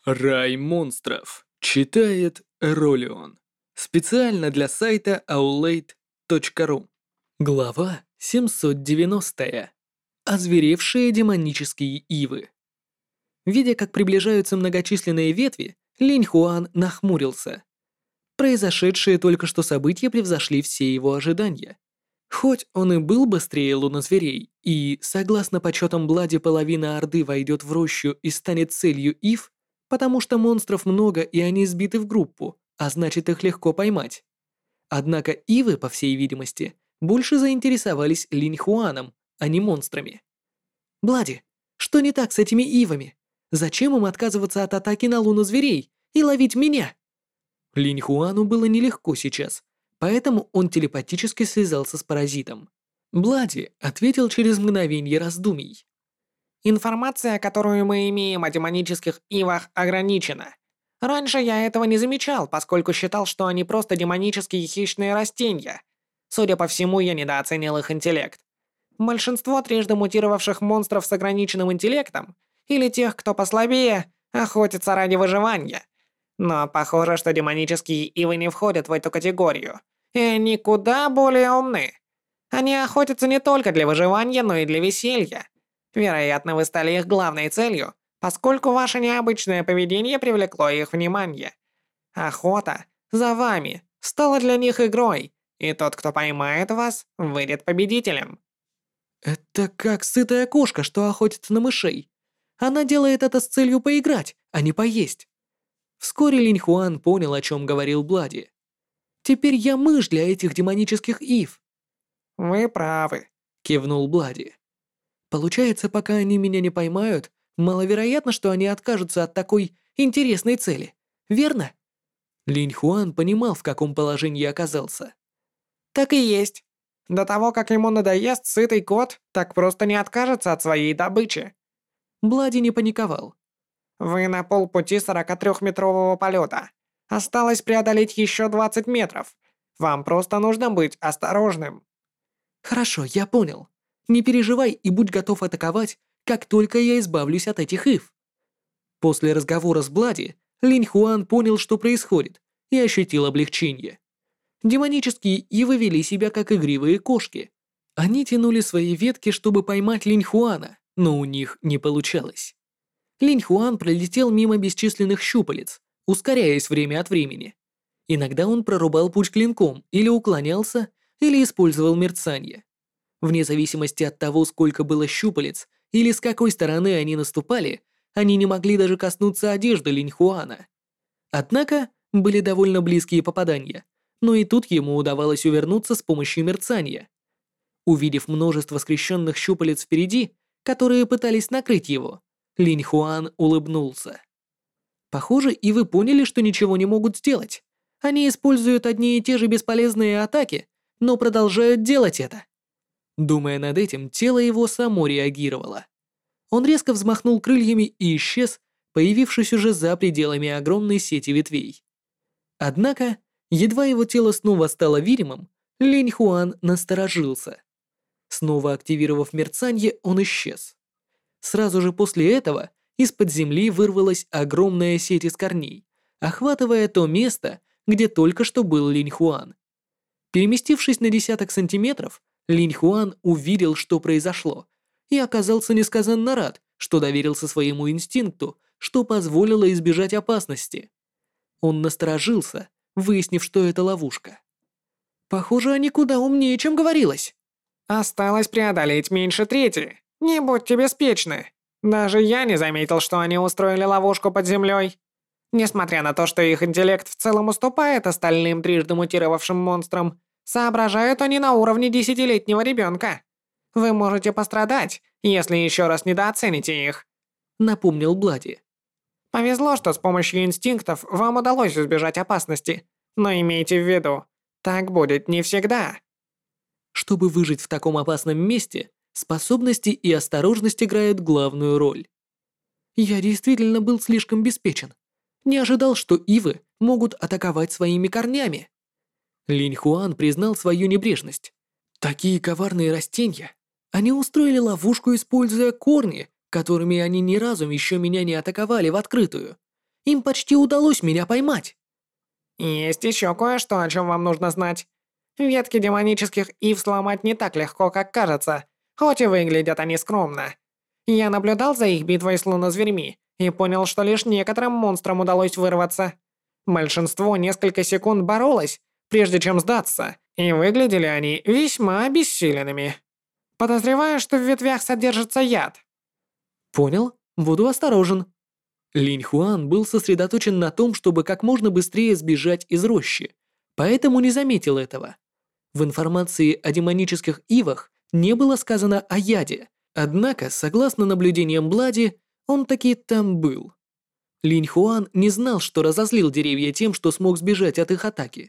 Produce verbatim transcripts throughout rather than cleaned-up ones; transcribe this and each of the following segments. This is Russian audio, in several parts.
Рай монстров. Читает Ролион. Специально для сайта аулейт точка ру. Глава семьсот девяностая. Озверевшие демонические ивы. Видя, как приближаются многочисленные ветви, Линь Хуан нахмурился. Произошедшие только что события превзошли все его ожидания. Хоть он и был быстрее лунозверей, и, согласно подсчетам Блади, половина Орды войдет в рощу и станет целью ив, потому что монстров много и они сбиты в группу, а значит их легко поймать. Однако ивы, по всей видимости, больше заинтересовались Линь Хуаном, а не монстрами. «Блади, что не так с этими ивами? Зачем им отказываться от атаки на лунозверей и ловить меня?» Линь Хуану было нелегко сейчас, поэтому он телепатически связался с паразитом. Блади ответил через мгновение раздумий. Информация, которую мы имеем о демонических ивах, ограничена. Раньше я этого не замечал, поскольку считал, что они просто демонические хищные растения. Судя по всему, я недооценил их интеллект. Большинство трижды мутировавших монстров с ограниченным интеллектом, или тех, кто послабее, охотятся ради выживания. Но похоже, что демонические ивы не входят в эту категорию, и они куда более умны. Они охотятся не только для выживания, но и для веселья. Вероятно, вы стали их главной целью, поскольку ваше необычное поведение привлекло их внимание. Охота за вами стала для них игрой, и тот, кто поймает вас, выйдет победителем. Это как сытая кошка, что охотится на мышей. Она делает это с целью поиграть, а не поесть. Вскоре Линь Хуан понял, о чем говорил Блади. «Теперь я мышь для этих демонических ив», Вы правы. — кивнул Блади. «Получается, пока они меня не поймают, маловероятно, что они откажутся от такой интересной цели, верно?» Линь Хуан понимал, в каком положении оказался. Так и есть. До того, как ему надоест сытый кот, так просто не откажется от своей добычи. Блади не паниковал. Вы на полпути сорокатрёхметрового полета. Осталось преодолеть еще двадцать метров. Вам просто нужно быть осторожным. «Хорошо, я понял. Не переживай и будь готов атаковать, как только я избавлюсь от этих ив». После разговора с Блади, Линь Хуан понял, что происходит, и ощутил облегчение. Демонические ивы вели себя как игривые кошки. Они тянули свои ветки, чтобы поймать Линь Хуана, но у них не получалось. Линь Хуан пролетел мимо бесчисленных щупалец, ускоряясь время от времени. Иногда он прорубал путь клинком или уклонялся, или использовал мерцание. Вне зависимости от того, сколько было щупалец или с какой стороны они наступали, они не могли даже коснуться одежды Линь Хуана. Однако были довольно близкие попадания, но и тут ему удавалось увернуться с помощью мерцания. Увидев множество скрещенных щупалец впереди, которые пытались накрыть его, Линь Хуан улыбнулся. Похоже, и вы поняли, что ничего не могут сделать. Они используют одни и те же бесполезные атаки, но продолжают делать это. Думая над этим, тело его само реагировало. Он резко взмахнул крыльями и исчез, появившись уже за пределами огромной сети ветвей. Однако, едва его тело снова стало видимым, Линь Хуан насторожился. Снова активировав мерцанье, он исчез. Сразу же после этого из-под земли вырвалась огромная сеть из корней, охватывая то место, где только что был Линь Хуан. Переместившись на десяток сантиметров, Линь Хуан увидел, что произошло, и оказался несказанно рад, что доверился своему инстинкту, что позволило избежать опасности. Он насторожился, выяснив, что это ловушка. Похоже, они куда умнее, чем говорилось. Осталось преодолеть меньше трети. Не будьте беспечны. Даже я не заметил, что они устроили ловушку под землей. Несмотря на то, что их интеллект в целом уступает остальным трижды мутировавшим монстрам, соображают они на уровне десятилетнего ребенка. Вы можете пострадать, если еще раз недооцените их. Напомнил Блади. Повезло, что с помощью инстинктов вам удалось избежать опасности. Но имейте в виду, так будет не всегда. Чтобы выжить в таком опасном месте, способности и осторожность играют главную роль. Я действительно был слишком беспечен. Не ожидал, что ивы могут атаковать своими корнями. Линь Хуан признал свою небрежность. Такие коварные растения. Они устроили ловушку, используя корни, которыми они ни разу еще меня не атаковали в открытую. Им почти удалось меня поймать. Есть еще кое-что, о чем вам нужно знать. Ветки демонических ив сломать не так легко, как кажется, хоть и выглядят они скромно. Я наблюдал за их битвой с лунозверьми и понял, что лишь некоторым монстрам удалось вырваться. Большинство несколько секунд боролось, прежде чем сдаться, и выглядели они весьма обессиленными. Подозреваю, что в ветвях содержится яд. Понял, буду осторожен. Линь Хуан был сосредоточен на том, чтобы как можно быстрее сбежать из рощи, поэтому не заметил этого. В информации о демонических ивах не было сказано о яде, однако, согласно наблюдениям Блади, он таки там был. Линь Хуан не знал, что разозлил деревья тем, что смог сбежать от их атаки.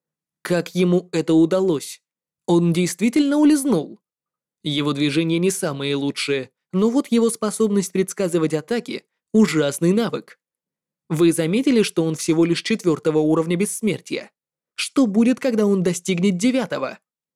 Как ему это удалось? Он действительно улизнул. Его движения не самые лучшие, но вот его способность предсказывать атаки – ужасный навык. Вы заметили, что он всего лишь четвертого уровня бессмертия? Что будет, когда он достигнет девятого?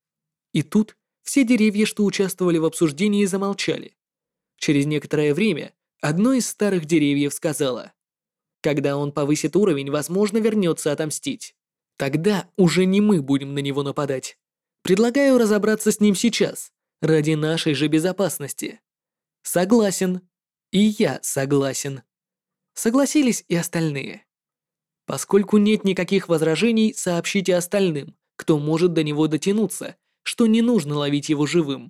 И тут все деревья, что участвовали в обсуждении, замолчали. Через некоторое время одно из старых деревьев сказала: «Когда он повысит уровень, возможно, вернется отомстить. Тогда уже не мы будем на него нападать. Предлагаю разобраться с ним сейчас, ради нашей же безопасности». Согласен. И я согласен. Согласились и остальные. Поскольку нет никаких возражений, сообщите остальным, кто может до него дотянуться, что не нужно ловить его живым.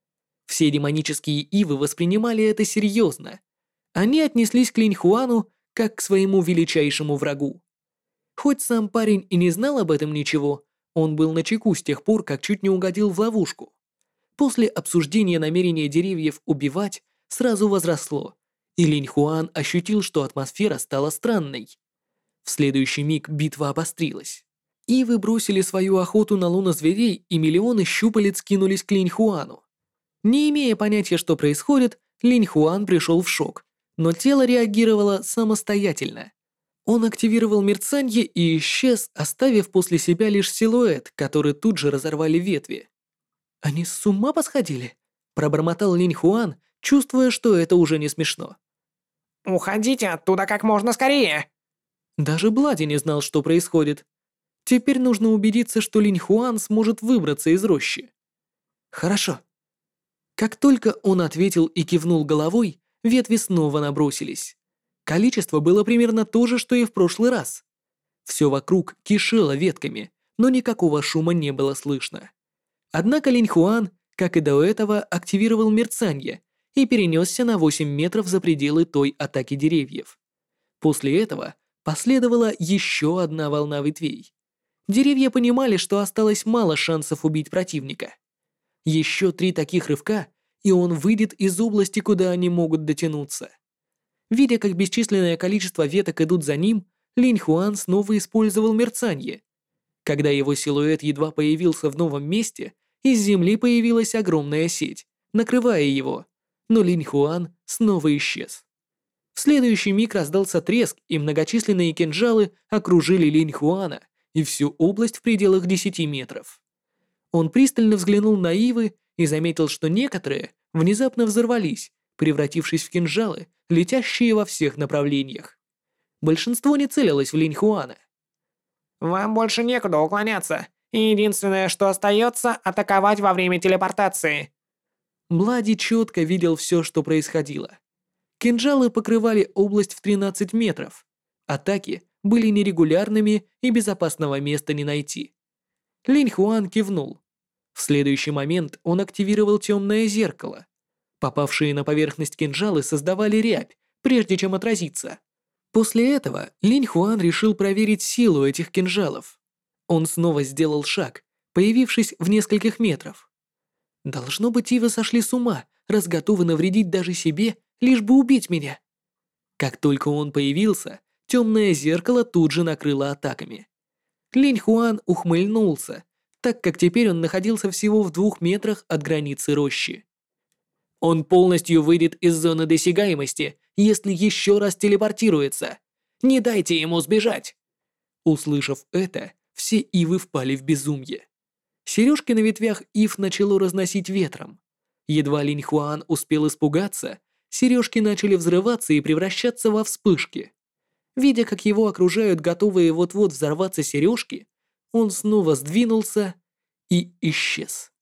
Все демонические ивы воспринимали это серьезно. Они отнеслись к Линь Хуану как к своему величайшему врагу. Хоть сам парень и не знал об этом ничего, он был начеку с тех пор, как чуть не угодил в ловушку. После обсуждения намерения деревьев убивать сразу возросло, и Линь Хуан ощутил, что атмосфера стала странной. В следующий миг битва обострилась. Ивы бросили свою охоту на лунозверей, и миллионы щупалец кинулись к Линь Хуану. Не имея понятия, что происходит, Линь Хуан пришел в шок, но тело реагировало самостоятельно. Он активировал мерцанье и исчез, оставив после себя лишь силуэт, который тут же разорвали ветви. «Они с ума посходили?» – пробормотал Линь Хуан, чувствуя, что это уже не смешно. «Уходите оттуда как можно скорее!» Даже Блади не знал, что происходит. Теперь нужно убедиться, что Линь Хуан сможет выбраться из рощи. «Хорошо». Как только он ответил и кивнул головой, ветви снова набросились. Количество было примерно то же, что и в прошлый раз. Все вокруг кишело ветками, но никакого шума не было слышно. Однако Линь Хуан, как и до этого, активировал мерцанье и перенесся на восемь метров за пределы той атаки деревьев. После этого последовала еще одна волна ветвей. Деревья понимали, что осталось мало шансов убить противника. Еще три таких рывка, и он выйдет из области, куда они могут дотянуться. Видя, как бесчисленное количество веток идут за ним, Линь Хуан снова использовал мерцанье. Когда его силуэт едва появился в новом месте, из земли появилась огромная сеть, накрывая его, но Линь Хуан снова исчез. В следующий миг раздался треск, и многочисленные кинжалы окружили Линь Хуана и всю область в пределах десяти метров. Он пристально взглянул на ивы и заметил, что некоторые внезапно взорвались, превратившись в кинжалы, летящие во всех направлениях. Большинство не целилось в Линь Хуана. «Вам больше некуда уклоняться, и единственное, что остается, атаковать во время телепортации». Блади четко видел все, что происходило. Кинжалы покрывали область в тринадцать метров. Атаки были нерегулярными, и безопасного места не найти. Линь Хуан кивнул. В следующий момент он активировал темное зеркало. Попавшие на поверхность кинжалы создавали рябь, прежде чем отразиться. После этого Линь Хуан решил проверить силу этих кинжалов. Он снова сделал шаг, появившись в нескольких метров. Должно быть, ивы сошли с ума, раз готовы навредить даже себе, лишь бы убить меня. Как только он появился, темное зеркало тут же накрыло атаками. Линь Хуан ухмыльнулся, так как теперь он находился всего в двух метрах от границы рощи. Он полностью выйдет из зоны досягаемости, если еще раз телепортируется. Не дайте ему сбежать. Услышав это, все ивы впали в безумие. Сережки на ветвях ив начало разносить ветром. Едва Линь Хуан успел испугаться, сережки начали взрываться и превращаться во вспышки. Видя, как его окружают готовые вот-вот взорваться сережки, он снова сдвинулся и исчез.